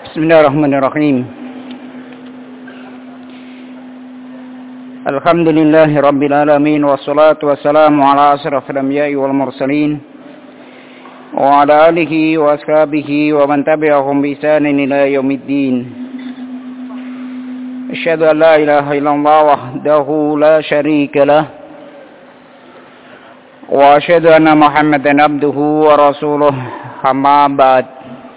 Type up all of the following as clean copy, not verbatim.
Bismillahirrahmanirrahim. Alhamdulillahi rabbil alamin, wassalatu wassalamu ala asrafil anbiya'i wal mursalin wa ala alihi wa ashabihi wa man tabi'ahum bi ihsanin ila yaumiddin. Asyhadu an la ilaha illallah wahdahu la syarika lah wa asyhadu anna Muhammadan abduhu wa rasuluh, amma ba'd.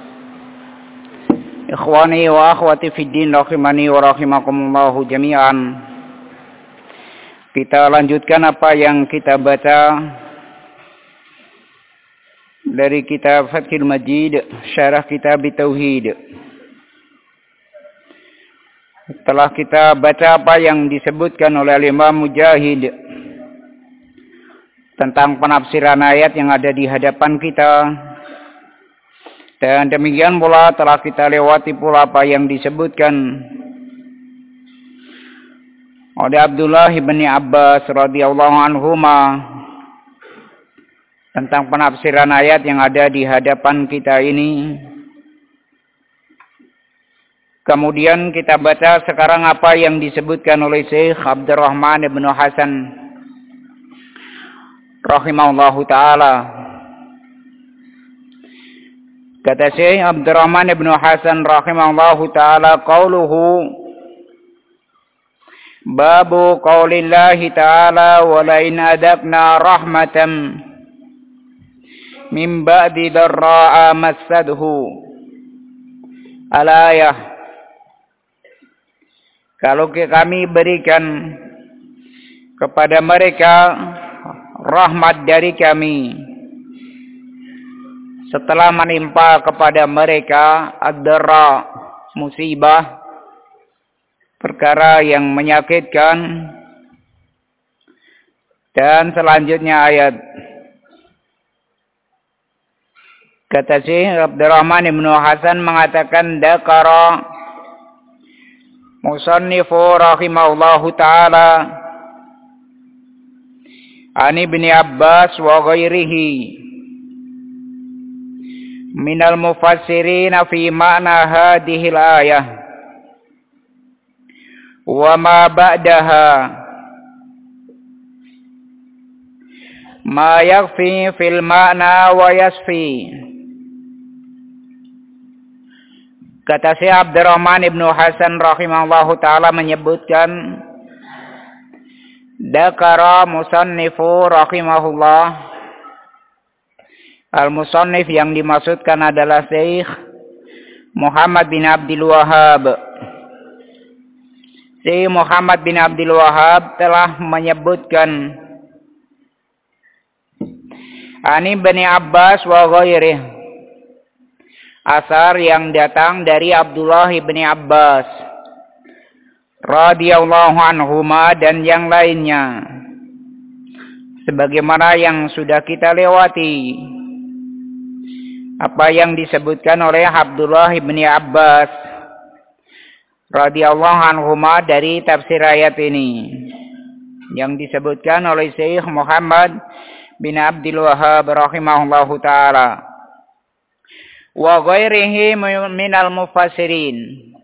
Ikhwani wa akhwati fid din, rahimani wa rahimakumullahu jami'an. Kita lanjutkan apa yang kita baca dari kitab Fathul Majid, syarah kitab Tauhid. Setelah kita baca apa yang disebutkan oleh Imam Mujahid tentang penafsiran ayat yang ada di hadapan kita, dan demikian pula telah kita lewati pula apa yang disebutkan oleh Abdullah bin Abbas radhiyallahu anhuma tentang penafsiran ayat yang ada di hadapan kita ini. Kemudian kita baca sekarang apa yang disebutkan oleh Syekh Abdurrahman bin Hasan rahimahullahu ta'ala. Kata Syekh Abdurrahman bin Hasan rahimahullahu ta'ala, qauluhu babu qaulillahi ta'ala wa la in adaqna rahmatan min ba'di dharra'a massadhu al-ayah. Kalau kami berikan kepada mereka rahmat dari kami setelah menimpa kepada mereka ad-dharra, musibah, perkara yang menyakitkan. Dan selanjutnya ayat. Kata Syekh Abdurrahman bin Hasan mengatakan, dakara musannifu rahimahullahu ta'ala an Ibni Abbas wa ghairihi minal mufassirin fi ma'na hadhil ayah wa ma ba'daha ma yakfi fil ma'na wa yasfi. Kata Syekh Abdurrahman ibnu Hasan rahimahullahu ta'ala menyebutkan, dakara musannifu rahimahullah. Al-musannif yang dimaksudkan adalah Syekh Muhammad bin Abdul Wahhab. Syekh Muhammad bin Abdul Wahhab telah menyebutkan ani Ibni Abbas wa ghairih, asar yang datang dari Abdullah bin Abbas radhiyallahu anhuma dan yang lainnya, sebagaimana yang sudah kita lewati apa yang disebutkan oleh Abdullah bin Abbas radhiyallahu anhuma dari tafsir ayat ini yang disebutkan oleh Syekh Muhammad bin Abdul Wahhab rahimahullahu ta'ala wa ghairihi minal mufassirin,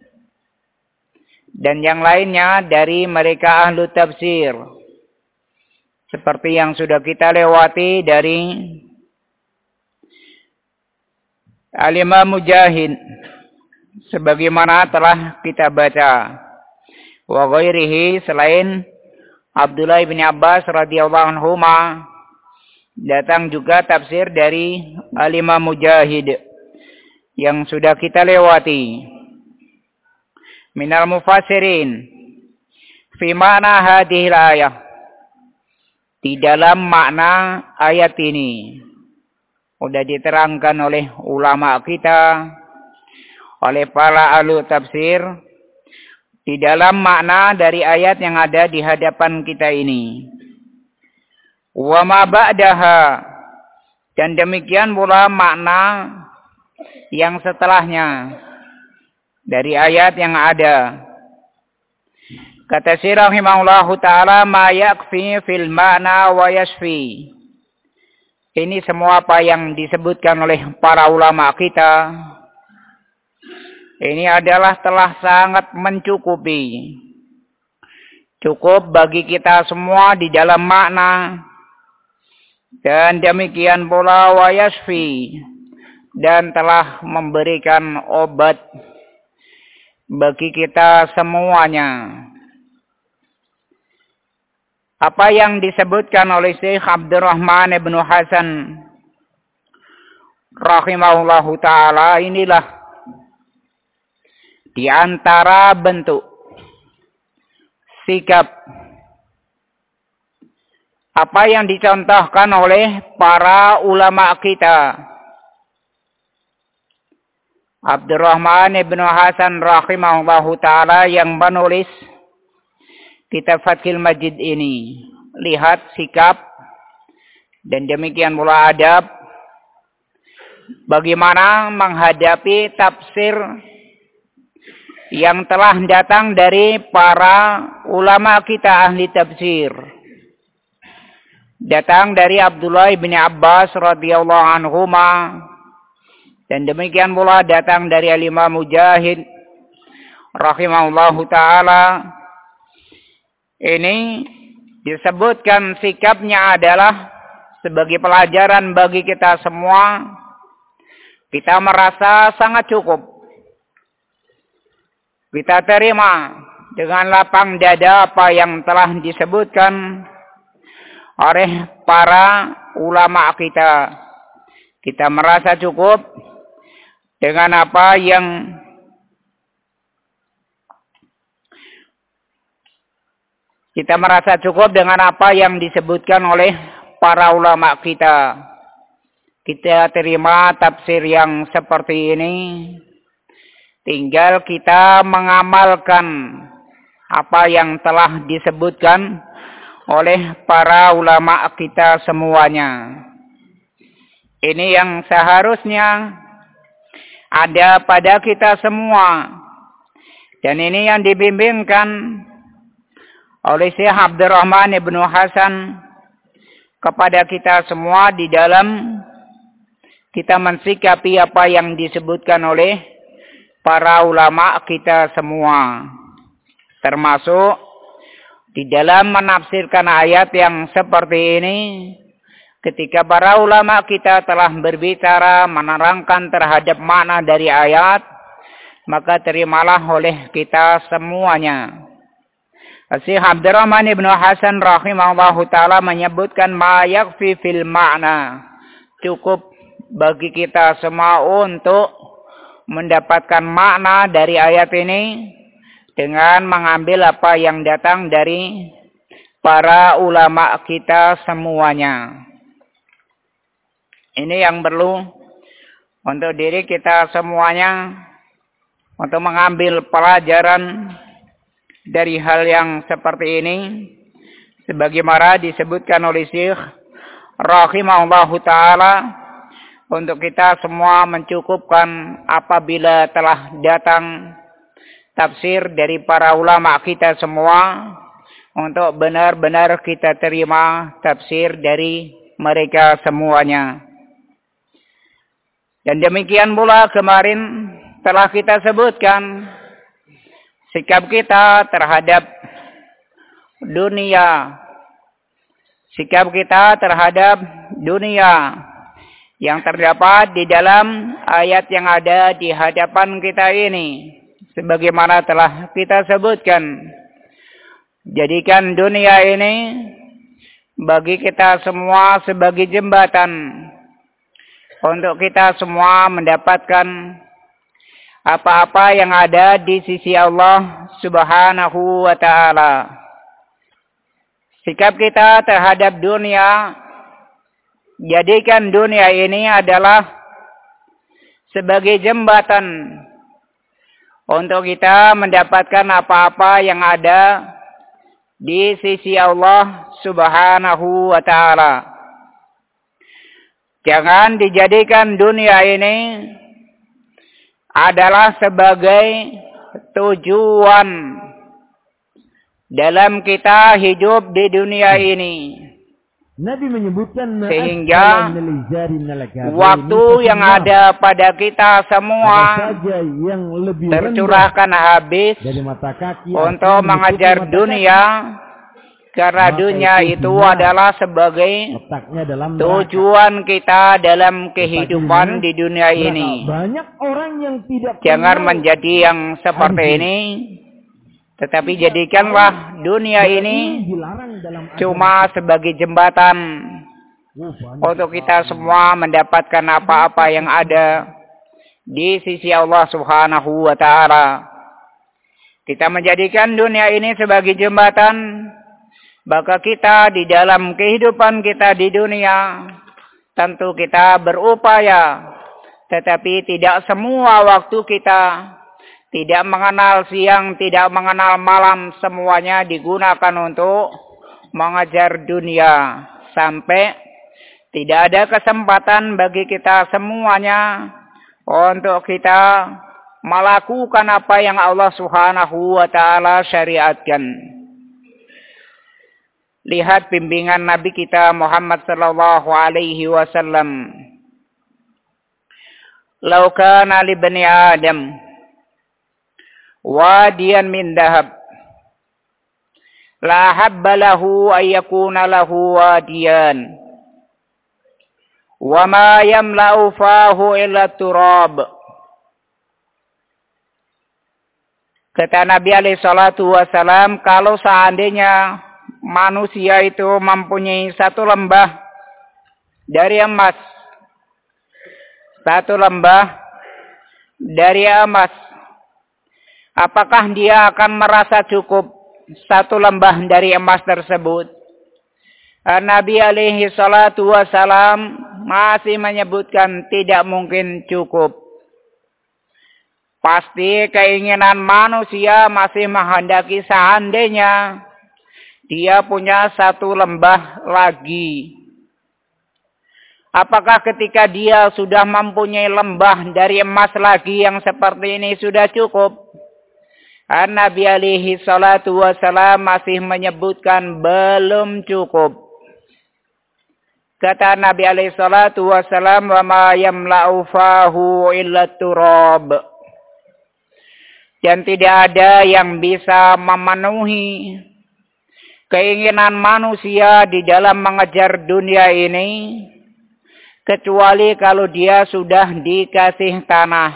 dan yang lainnya dari mereka ahlu tafsir, seperti yang sudah kita lewati dari Al-Imam Mujahid sebagaimana telah kita baca, wa ghairihi, selain Abdullah bin Abbas radhiyallahu anhuma datang juga tafsir dari Al-Imam Mujahid yang sudah kita lewati minal mufassirin fi ma'na hadhil ayah, di dalam makna ayat ini sudah diterangkan oleh ulama kita, oleh para ahli tafsir, di dalam makna dari ayat yang ada di hadapan kita ini. Wa ma ba'daha, dan demikian pula makna yang setelahnya dari ayat yang ada. Kata Syekh rahimahullahu ta'ala, ma yakfi fil ma'na wa yasfi. Ini semua apa yang disebutkan oleh para ulama kita ini adalah telah sangat mencukupi. Cukup bagi kita semua di dalam makna. Dan demikian pula wa yasfi, dan telah memberikan obat bagi kita semuanya. Apa yang disebutkan oleh Syekh Abdurrahman ibn Hasan rahimahullahu ta'ala, inilah di antara bentuk sikap apa yang dicontohkan oleh para ulama kita. Abdurrahman ibn Hasan rahimahullahu ta'ala yang menulis kitab Fathul Majid ini. Lihat sikap dan demikian pula adab bagaimana menghadapi tafsir yang telah datang dari para ulama kita ahli tafsir. Datang dari Abdullah bin Abbas radhiyallahu anhuma, dan demikian pula datang dari Imam Mujahid rahimahullahu ta'ala. Ini disebutkan sikapnya adalah sebagai pelajaran bagi kita semua. Kita merasa sangat cukup. Kita terima dengan lapang dada apa yang telah disebutkan oleh para ulama kita. Kita merasa cukup dengan apa yang disebutkan oleh para ulama kita. Kita terima tafsir yang seperti ini. Tinggal kita mengamalkan apa yang telah disebutkan oleh para ulama kita semuanya. Ini yang seharusnya ada pada kita semua. Dan ini yang dibimbingkan oleh Syekh Abdurrahman ibn Hasan kepada kita semua di dalam kita mensikapi apa yang disebutkan oleh para ulama kita semua. Termasuk di dalam menafsirkan ayat yang seperti ini, ketika para ulama kita telah berbicara menerangkan terhadap makna dari ayat, maka terimalah oleh kita semuanya. Syekh Abdurrahman ibn Hasan rahimahullahu ta'ala menyebutkan ma yakfi fil makna. Cukup bagi kita semua untuk mendapatkan makna dari ayat ini dengan mengambil apa yang datang dari para ulama kita semuanya. Ini yang perlu untuk diri kita semuanya, untuk mengambil pelajaran dari hal yang seperti ini, sebagaimana disebutkan oleh Syekh rahimahullahu ta'ala, untuk kita semua mencukupkan apabila telah datang tafsir dari para ulama kita semua, untuk benar-benar kita terima tafsir dari mereka semuanya. Dan demikian pula kemarin telah kita sebutkan sikap kita terhadap dunia. Sikap kita terhadap dunia yang terdapat di dalam ayat yang ada di hadapan kita ini. Sebagaimana telah kita sebutkan, jadikan dunia ini bagi kita semua sebagai jembatan untuk kita semua mendapatkan apa-apa yang ada di sisi Allah Subhanahu wa ta'ala. Sikap kita terhadap dunia, jadikan dunia ini adalah sebagai jembatan untuk kita mendapatkan apa-apa yang ada di sisi Allah Subhanahu wa ta'ala. Jangan dijadikan dunia ini adalah sebagai tujuan dalam kita hidup di dunia ini. Nabi menyebutkan sehingga waktu yang ada pada kita semua tercurahkan habis dari mata kaki untuk mengejar dunia, karena dunia itu adalah sebagai tujuan kita dalam kehidupan di dunia ini. Banyak orang yang tidak jangan menjadi yang seperti ini, tetapi jadikanlah dunia ini cuma sebagai jembatan untuk kita semua mendapatkan apa-apa yang ada di sisi Allah Subhanahu wa Ta'ala. Kita menjadikan dunia ini sebagai jembatan, maka kita di dalam kehidupan kita di dunia tentu kita berupaya, tetapi tidak semua waktu kita, tidak mengenal siang, tidak mengenal malam, semuanya digunakan untuk mengejar dunia. Sampai tidak ada kesempatan bagi kita semuanya untuk kita melakukan apa yang Allah Subhanahu wa Ta'ala syariatkan. Lihat bimbingan Nabi kita Muhammad sallallahu alaihi wasallam. Lau kana li bani Adam wadiyan min dhahab la habba lahu ay yakuna lahu wadiyan wa ma yamla'u fahu illa turab. Kata Nabi alaihi salatu wasalam, kalau seandainya manusia itu mempunyai satu lembah dari emas, satu lembah dari emas, apakah dia akan merasa cukup satu lembah dari emas tersebut? Nabi alaihi salatu wasalam masih menyebutkan tidak mungkin cukup. Pasti keinginan manusia masih menghendaki seandainya dia punya satu lembah lagi. Apakah ketika dia sudah mempunyai lembah dari emas lagi yang seperti ini sudah cukup? Nabi alaihi salatu wasalam masih menyebutkan belum cukup. Kata Nabi alaihi salatu wasalam, wa ma yamla'u fahu illa turab. Dan tidak ada yang bisa memenuhi keinginan manusia di dalam mengejar dunia ini, kecuali kalau dia sudah dikasih tanah,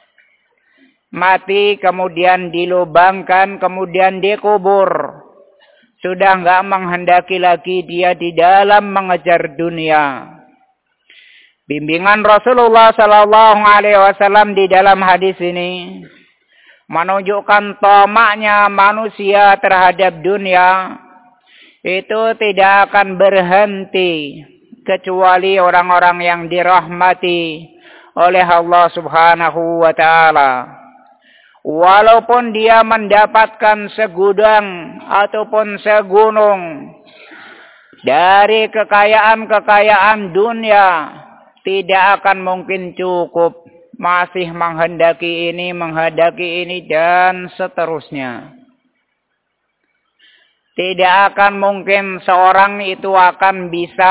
mati, kemudian dilubangkan, kemudian dikubur. Sudah enggak menghendaki lagi dia di dalam mengejar dunia. Bimbingan Rasulullah sallallahu alaihi wasallam di dalam hadis ini menunjukkan tamaknya manusia terhadap dunia itu tidak akan berhenti kecuali orang-orang yang dirahmati oleh Allah Subhanahu wa Ta'ala. Walaupun dia mendapatkan segudang ataupun segunung dari kekayaan-kekayaan dunia, tidak akan mungkin cukup. Masih menghendaki ini, dan seterusnya. Tidak akan mungkin seorang itu akan bisa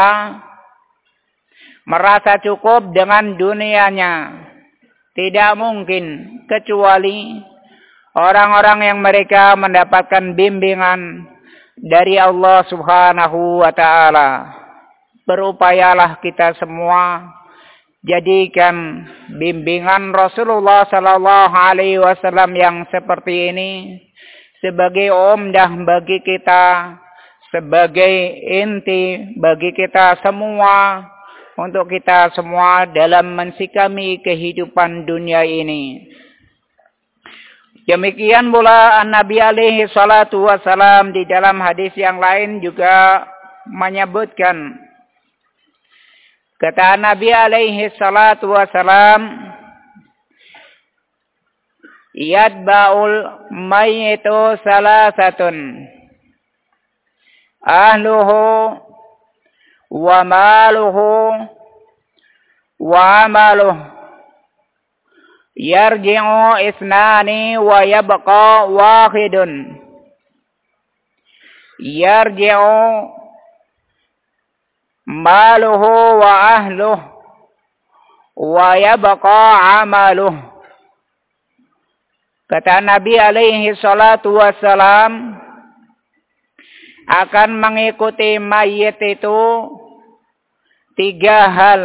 merasa cukup dengan dunianya. Tidak mungkin, kecuali orang-orang yang mereka mendapatkan bimbingan dari Allah Subhanahu wa Ta'ala. Berupayalah kita semua jadikan bimbingan Rasulullah sallallahu alaihi wasallam yang seperti ini sebagai umdah bagi kita, sebagai inti bagi kita semua, untuk kita semua dalam mensikami kehidupan dunia ini. Demikian pula Nabi alaihi salatu wasalam di dalam hadis yang lain juga menyebutkan, kata Nabi alaihi salatu wasalam, yadba'ul mayyitu salasatun, ahluhu wa maluhu wa amaluhu, yarji'u isnani wa yabqa wahidun, yarji'u maluhu wa ahluh wa yabqa amaluh. Kata Nabi alaihi salatu wassalam, akan mengikuti mayit itu 3 hal.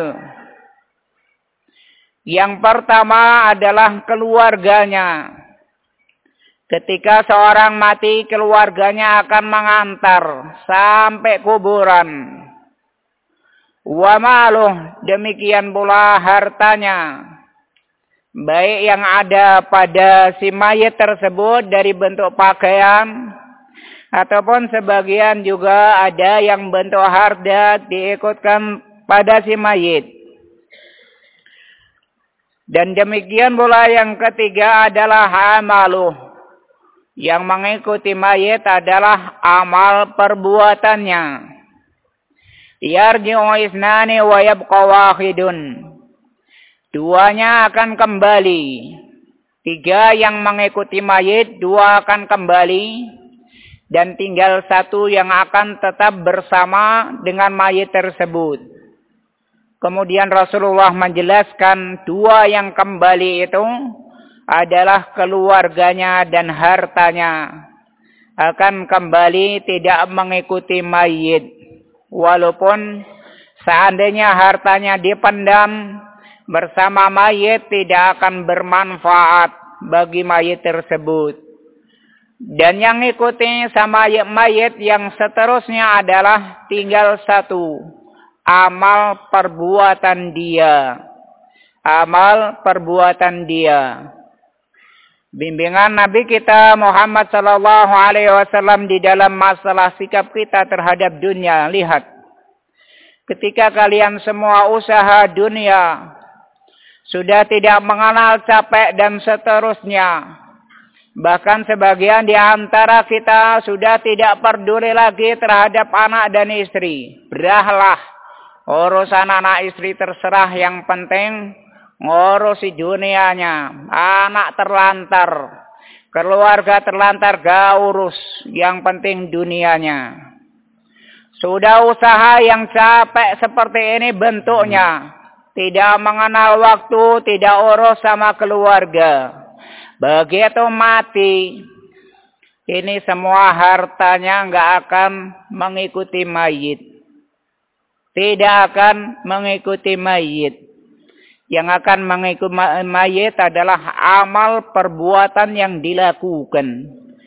Yang pertama adalah keluarganya. Ketika seorang mati, keluarganya akan mengantar sampai kuburan. Wa maluh, demikian pula hartanya. Baik yang ada pada si mayit tersebut dari bentuk pakaian, ataupun sebagian juga ada yang bentuk harta diikutkan pada si mayit. Dan demikian pula yang ketiga adalah amaluh. Yang mengikuti mayit adalah amal perbuatannya. Yarji'u isnani wa yabqa wahidun. 2-nya akan kembali. 3 yang mengikuti mayit, 2 akan kembali. Dan tinggal 1 yang akan tetap bersama dengan mayit tersebut. Kemudian Rasulullah menjelaskan 2 yang kembali itu adalah keluarganya dan hartanya. Akan kembali tidak mengikuti mayit. Walaupun seandainya hartanya dipendam bersama mayit, tidak akan bermanfaat bagi mayit tersebut. Dan yang ikuti sama mayit yang seterusnya adalah tinggal 1. Amal perbuatan dia. Amal perbuatan dia. Bimbingan Nabi kita Muhammad sallallahu alaihi wasallam di dalam masalah sikap kita terhadap dunia. Lihat. Ketika kalian semua usaha dunia sudah tidak mengenal capek dan seterusnya. Bahkan sebagian di antara kita sudah tidak peduli lagi terhadap anak dan istri. Berahlah. Urusan anak istri terserah, yang penting ngurusi dunianya. Anak terlantar, keluarga terlantar, gak urus. Yang penting dunianya. Sudah usaha yang capek seperti ini bentuknya. Tidak mengenal waktu, tidak urus sama keluarga. Begitu mati, ini semua hartanya gak akan mengikuti mayit. Tidak akan mengikuti mayit. Yang akan mengikuti mayit adalah amal perbuatan yang dilakukan.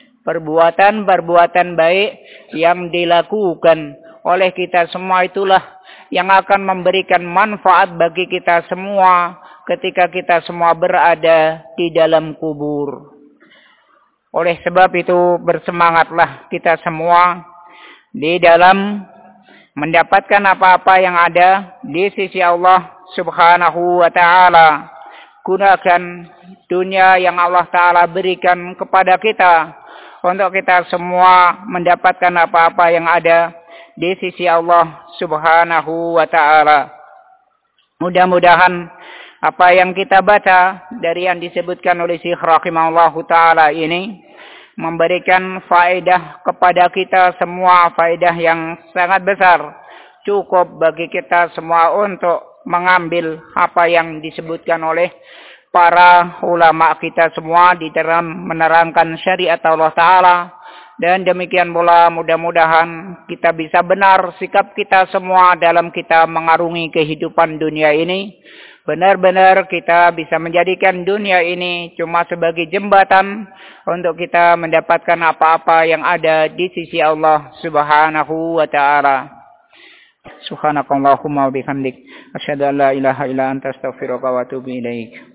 Perbuatan baik yang dilakukan oleh kita semua, itulah yang akan memberikan manfaat bagi kita semua ketika kita semua berada di dalam kubur. Oleh sebab itu bersemangatlah kita semua di dalam mendapatkan apa-apa yang ada di sisi Allah Subhanahu wa ta'ala. Gunakan dunia yang Allah ta'ala berikan kepada kita untuk kita semua mendapatkan apa-apa yang ada di sisi Allah Subhanahu wa ta'ala. Mudah-mudahan apa yang kita baca dari yang disebutkan oleh Syekh rahimahullahu ta'ala ini memberikan faedah kepada kita semua, faedah yang sangat besar. Cukup bagi kita semua untuk mengambil apa yang disebutkan oleh para ulama kita semua di dalam menerangkan syariat Allah Ta'ala. Dan demikian pula mudah-mudahan kita bisa benar sikap kita semua dalam kita mengarungi kehidupan dunia ini. Benar-benar kita bisa menjadikan dunia ini cuma sebagai jembatan untuk kita mendapatkan apa-apa yang ada di sisi Allah Subhanahu wa ta'ala. Subhanakallahumma wa bihamdik asyhadu an la ilaha illa anta astaghfiruka wa atubu ilaik.